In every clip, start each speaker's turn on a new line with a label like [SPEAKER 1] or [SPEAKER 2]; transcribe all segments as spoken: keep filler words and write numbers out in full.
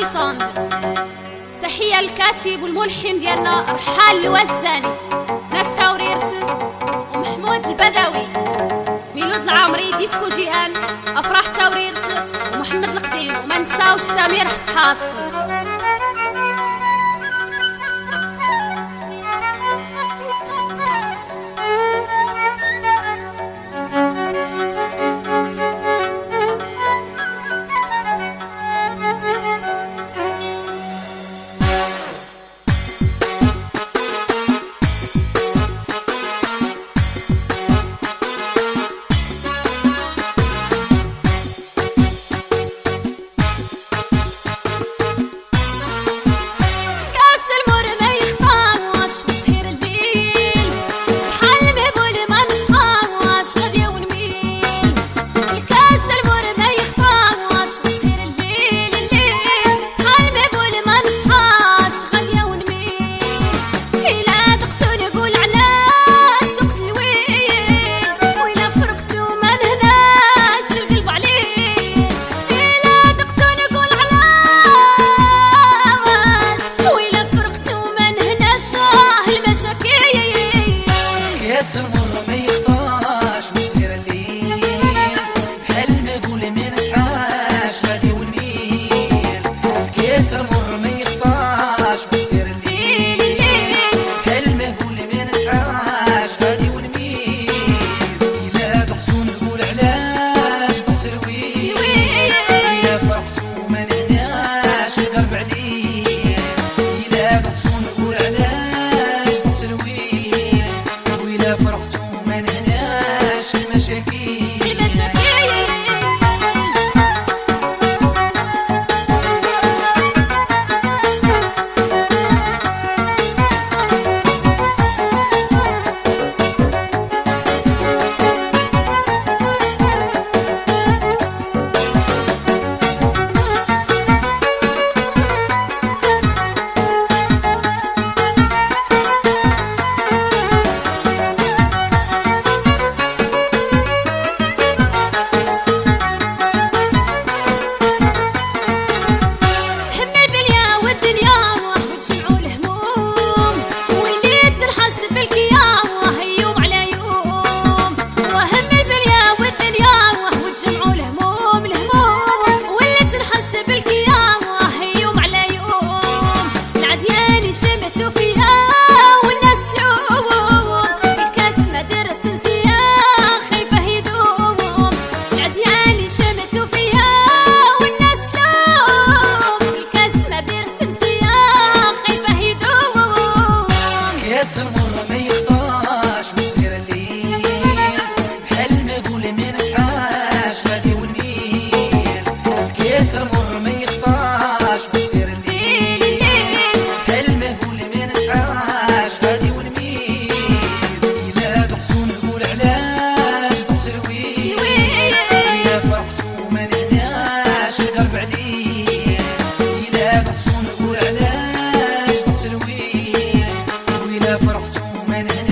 [SPEAKER 1] ديسمبر. تحية الكاتب والملحن ديالنا رحال الوزاني، ناس تاوريرت ومحمود البدوي، ميلود العامري، ديسكو جيهان، افراح تاوريرت ومحمد القديم، وما نساوش سمير حصحاص.
[SPEAKER 2] كاس المر ما يخطاش وصغير الليل، بحال المبول ما نشحاش غادي ونميل. كاس المر ما يخطاش وصغير الليل، بحال المبول ما نشحاش غادي ونميل. إلا دقتو نقول علاش دقت الويل، إلا فرقتو ما نعناش القلب عليه. إلا دقتو نقول علاش دقت الويل، وإلا فرقتو ما نعناش المشاكل. كاس المر ما يخطاش وصغير الليل، بحال المبول ما نشحاش غادي ونميل. كاس المر ما يخطاش وصغير الليل، بحال المبول ما نشحاش غادي ونميل. إلا دقتو نقول علاش دقت الويل، إلا فرقتو ما نعناش القلب عليه. إلا دقتو نقول علاش دقت الويل، وإلا فرقتو ما نعناش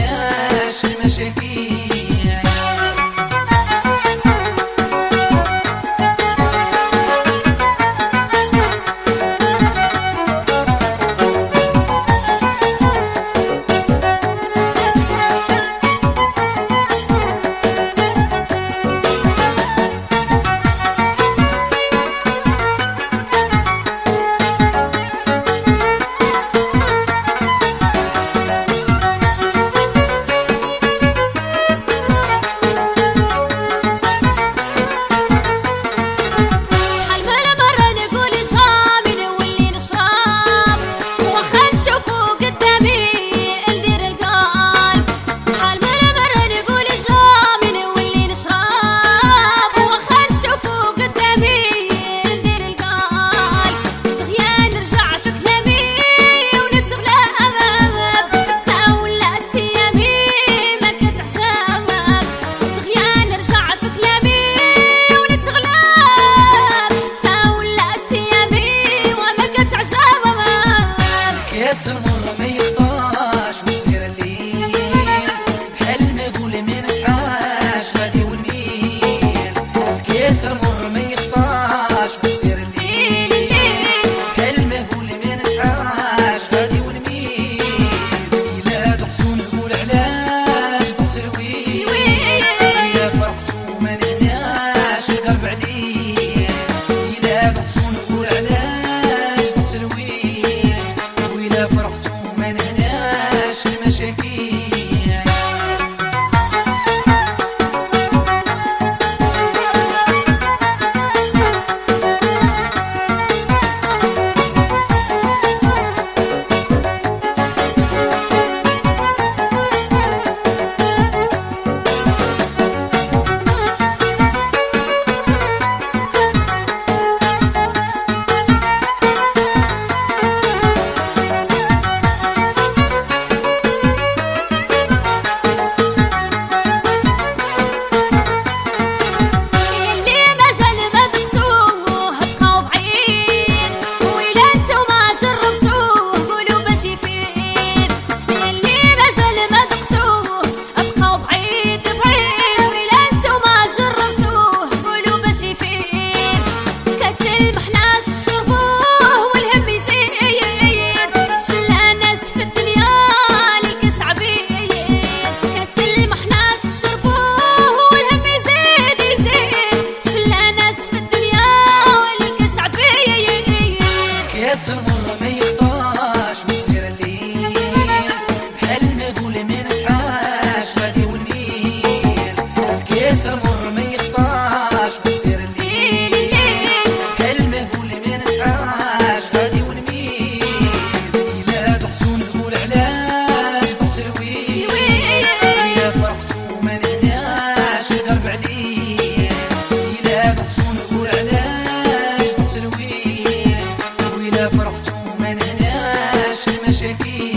[SPEAKER 2] عليه إلا قدسو نقول علاش تسلوين وإلا فرحتو ما نعناش المشاكل